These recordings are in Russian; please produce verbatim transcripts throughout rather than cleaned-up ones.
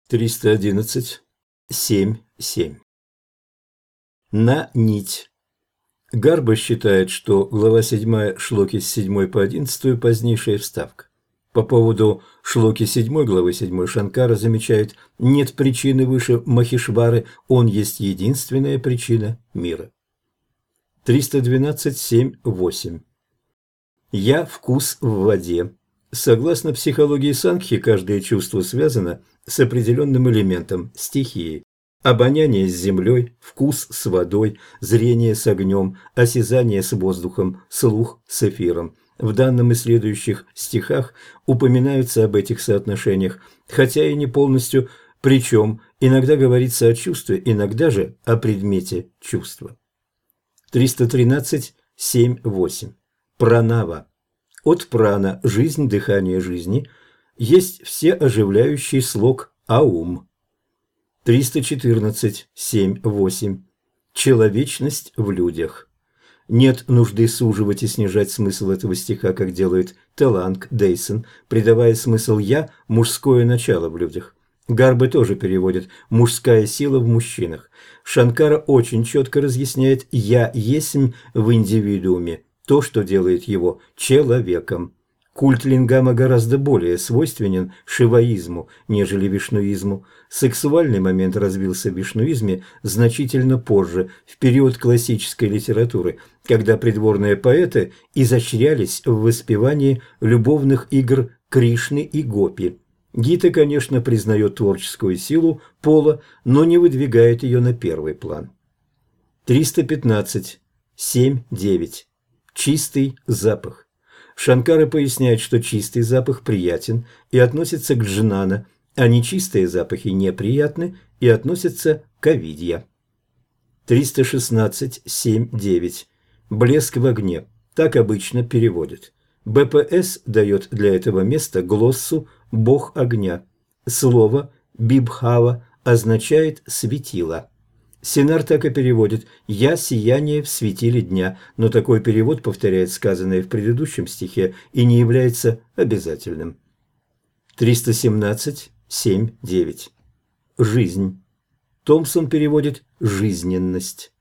триста одиннадцать, семь, семь. На нить. Гарба считает, что глава седьмая шлоки с седьмой по одиннадцатую позднейшая вставка. По поводу шлоки седьмой главы седьмой Шанкара замечает: нет причины выше Махишвары, он есть единственная причина мира. триста двенадцать, семь, восемь. Я вкус в воде. Согласно психологии Сангхи, каждое чувство связано с определенным элементом, стихией. Обоняние с землей, вкус с водой, зрение с огнем, осязание с воздухом, слух с эфиром. В данном и следующих стихах упоминаются об этих соотношениях, хотя и не полностью, причем иногда говорится о чувстве, иногда же о предмете чувства. триста тринадцать, семь, восемь. Пранава. От прана – жизнь, дыхание жизни, есть все оживляющий слог аум. триста четырнадцать, семь, восемь. Человечность в людях. Нет нужды суживать и снижать смысл этого стиха, как делает Теланг Дейсон, придавая смысл «я» – мужское начало в людях. Гарбы тоже переводит «мужская сила в мужчинах». Шанкара очень четко разъясняет «я есмь в индивидууме», то, что делает его человеком. Культ лингама гораздо более свойственен шиваизму, нежели вишнуизму. Сексуальный момент развился в вишнуизме значительно позже, в период классической литературы, когда придворные поэты изощрялись в воспевании любовных игр Кришны и Гопи. Гита, конечно, признает творческую силу пола, но не выдвигает ее на первый план. триста пятнадцать, семь, девять. Чистый запах. Шанкара поясняет, что чистый запах приятен и относится к джнана, а нечистые запахи неприятны и относятся к авидья. триста шестнадцать, семь, девять. Блеск в огне. Так обычно переводят. бэ пэ эс дает для этого места глоссу «бог огня». Слово «бибхава» означает «светило». Синар так и переводит «я сияние в светиле дня», но такой перевод повторяет сказанное в предыдущем стихе и не является обязательным. триста семнадцать, семь, девять. Жизнь. Томпсон переводит «жизненность».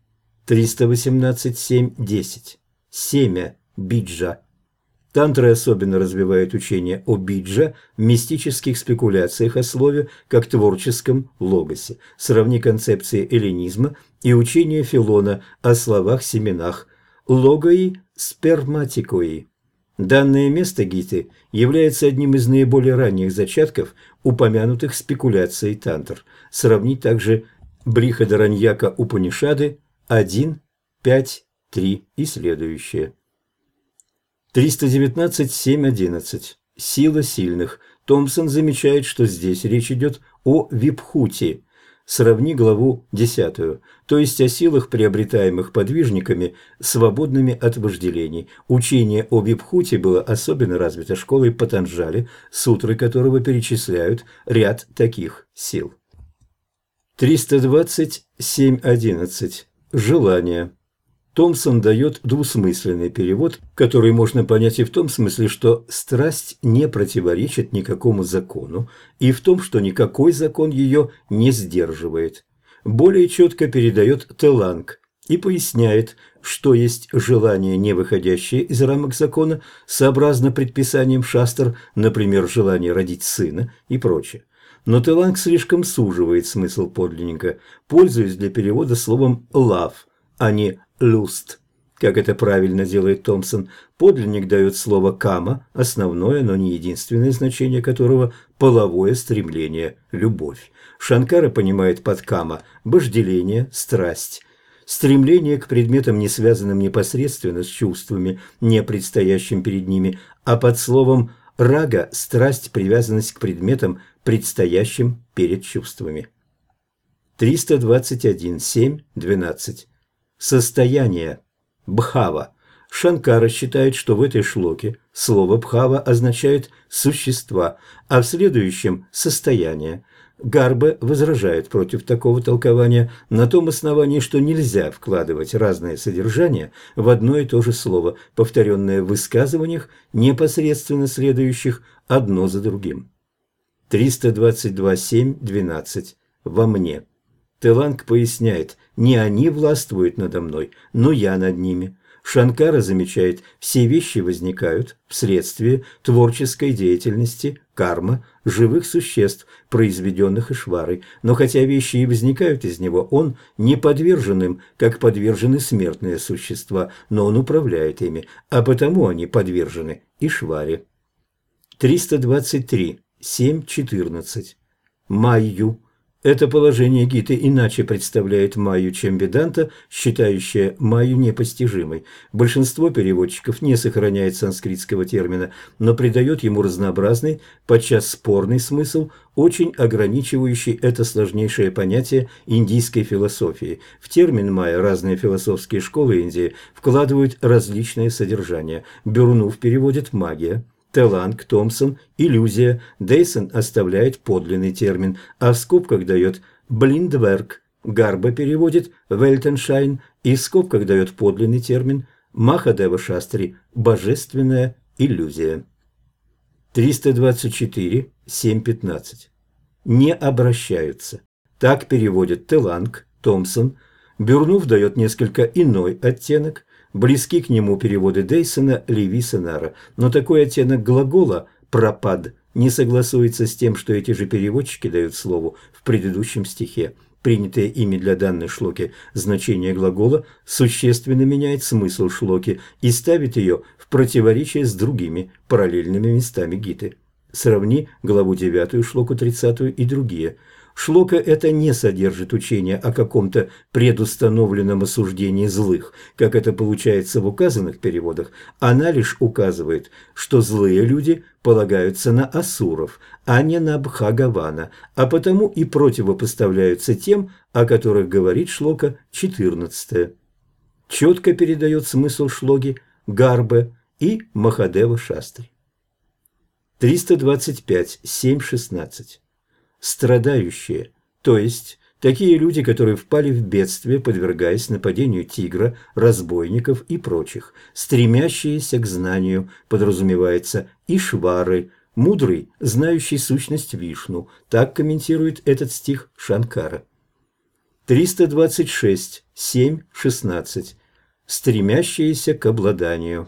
триста восемнадцать, семь, десять. Семя биджа. Тантры особенно развивают учение о биджа в мистических спекуляциях о слове как творческом логосе. Сравни концепции эллинизма и учение Филона о словах-семенах логои сперматикои. Данное место Гиты является одним из наиболее ранних зачатков упомянутых спекуляций тантр. Сравнить также Брихадараньяка Упанишады один, пять, три и следующее. триста девятнадцать, семь, одиннадцать. Сила сильных. Томпсон замечает, что здесь речь идет о випхути. Сравни главу десятую, то есть о силах, приобретаемых подвижниками, свободными от вожделений. Учение о випхути было особенно развито школой Патанджали, сутры которого перечисляют ряд таких сил. триста двадцать, семь, одиннадцать. Желание. Томпсон дает двусмысленный перевод, который можно понять и в том смысле, что страсть не противоречит никакому закону, и в том, что никакой закон ее не сдерживает. Более четко передает Теланг и поясняет, что есть желание, не выходящее из рамок закона, сообразно предписаниям шастр, например, желание родить сына и прочее. Но Теланг слишком суживает смысл подлинника, пользуясь для перевода словом «love», а не «люст», как это правильно делает Томпсон. Подлинник дает слово «кама», основное, но не единственное значение которого – половое стремление, любовь. Шанкара понимает под «кама» вожделение, страсть, стремление к предметам, не связанным непосредственно с чувствами, не предстоящим перед ними, а под словом «рага» – страсть, привязанность к предметам, предстоящим перед чувствами. триста двадцать один, семь, двенадцать. Состояние. Бхава. Шанкара считает, что в этой шлоке слово «бхава» означает «существа», а в следующем – «состояние». Гарбе возражает против такого толкования на том основании, что нельзя вкладывать разное содержание в одно и то же слово, повторенное в высказываниях, непосредственно следующих одно за другим. триста двадцать два семь двенадцать. Во мне. Теланг поясняет: не они властвуют надо мной, но я над ними. Шанкара замечает: все вещи возникают вследствие творческой деятельности, карма, живых существ, произведенных Ишварой. Но хотя вещи и возникают из него, он не подвержен им, как подвержены смертные существа, но он управляет ими, а потому они подвержены Ишваре. триста двадцать три семь четырнадцать. Майю. Это положение Гиты иначе представляет Майю, чем Веданта, считающая Майю непостижимой. Большинство переводчиков не сохраняет санскритского термина, но придает ему разнообразный, подчас спорный смысл, очень ограничивающий это сложнейшее понятие индийской философии. В термин майя разные философские школы Индии вкладывают различные содержания. Бюрнув переводит «магия». Теланг, Томпсон, иллюзия, Дейсон оставляет подлинный термин, а в скобках дает блиндверк. Гарба переводит Вельтеншайн и в скобках дает подлинный термин. Махадева Шастри – божественная иллюзия. триста двадцать четыре семь пятнадцать. Не обращаются. Так переводит Теланг, Томпсон. Бюрнув дает несколько иной оттенок. Близки к нему переводы Дейсона, Леви, Сенара, но такой оттенок глагола «пропад» не согласуется с тем, что эти же переводчики дают слову в предыдущем стихе. Принятое ими для данной шлоки значение глагола существенно меняет смысл шлоки и ставит ее в противоречие с другими параллельными местами Гиты. Сравни главу девятую, шлоку тридцатую и другие. Шлока это не содержит учения о каком-то предустановленном осуждении злых, как это получается в указанных переводах. Она лишь указывает, что злые люди полагаются на асуров, а не на Бхагавана, а потому и противопоставляются тем, о которых говорит шлока четырнадцатая. Четко передает смысл шлоги Гарбе и Махадева Шастри. триста двадцать пять семь шестнадцать. Страдающие, то есть такие люди, которые впали в бедствие, подвергаясь нападению тигра, разбойников и прочих, стремящиеся к знанию, подразумевается Ишвары, мудрый, знающий сущность Вишну, так комментирует этот стих Шанкара. триста двадцать шесть семь шестнадцать. Стремящиеся к обладанию.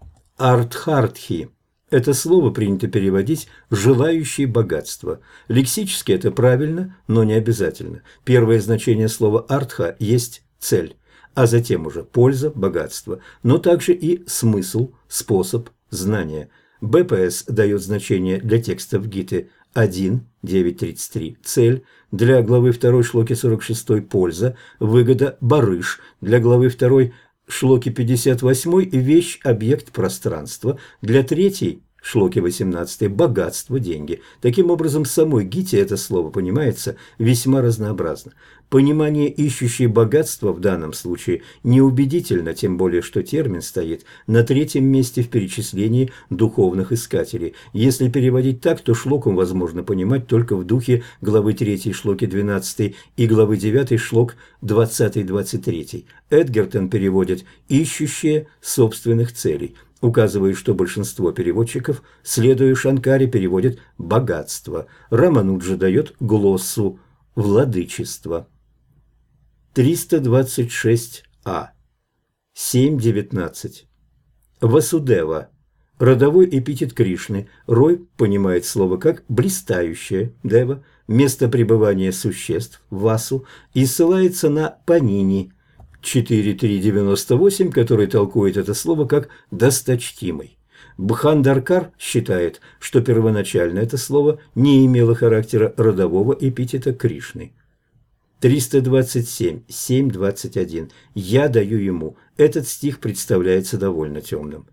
Артхартхи. Это слово принято переводить «желающий богатства». Лексически это правильно, но не обязательно. Первое значение слова «артха» есть «цель», а затем уже «польза», «богатство», но также и «смысл», «способ», «знание». БПС дает значение для текстов Гиты один девять тридцать три «цель», для главы второй шлоки сорок шесть «польза», «выгода», «барыш», для главы второй шлоки пятьдесят восемь «вещь», «объект», «пространство», для третьей шлоки восемнадцать «богатство», «деньги». Таким образом, в самой Гите это слово понимается весьма разнообразно. Понимание ищущей богатства в данном случае неубедительно, тем более, что термин стоит на третьем месте в перечислении духовных искателей. Если переводить так, то шлоком возможно понимать только в духе главы третьей шлоки двенадцать и главы девятой шлок двадцать двадцать три. Эдгертон переводит «ищущие собственных целей», указывая, что большинство переводчиков, следуя Шанкаре, переводят «богатство». Рамануджа дает глоссу «владычество». триста двадцать шесть а. семь девятнадцать. Васудева. Родовой эпитет Кришны. Рой понимает слово как «блистающее», дева, место пребывания существ, васу, и ссылается на панини, четыре три девяносто восемь, который толкует это слово как «досточтимый». Бхандаркар считает, что первоначально это слово не имело характера родового эпитета Кришны. триста двадцать семь семь двадцать один. «Я даю ему». Этот стих представляется довольно темным.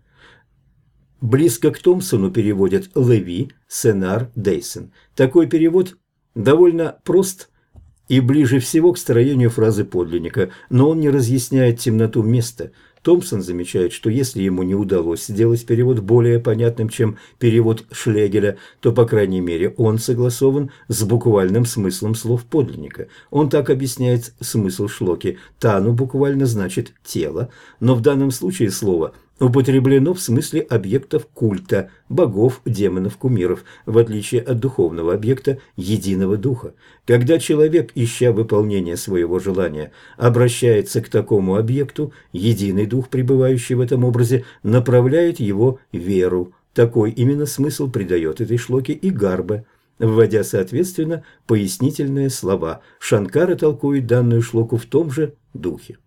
Близко к Томпсону переводят Леви, Сенар, Дейсон. Такой перевод довольно прост и ближе всего к строению фразы подлинника, но он не разъясняет темноту места. Томпсон замечает, что если ему не удалось сделать перевод более понятным, чем перевод Шлегеля, то, по крайней мере, он согласован с буквальным смыслом слов подлинника. Он так объясняет смысл шлоки. «Тану» буквально значит «тело», но в данном случае слово употреблено в смысле объектов культа, богов, демонов, кумиров, в отличие от духовного объекта единого духа. Когда человек, ища выполнения своего желания, обращается к такому объекту, единый дух, пребывающий в этом образе, направляет его веру. Такой именно смысл придает этой шлоке и Гарба, вводя, соответственно, пояснительные слова. Шанкара толкует данную шлоку в том же духе.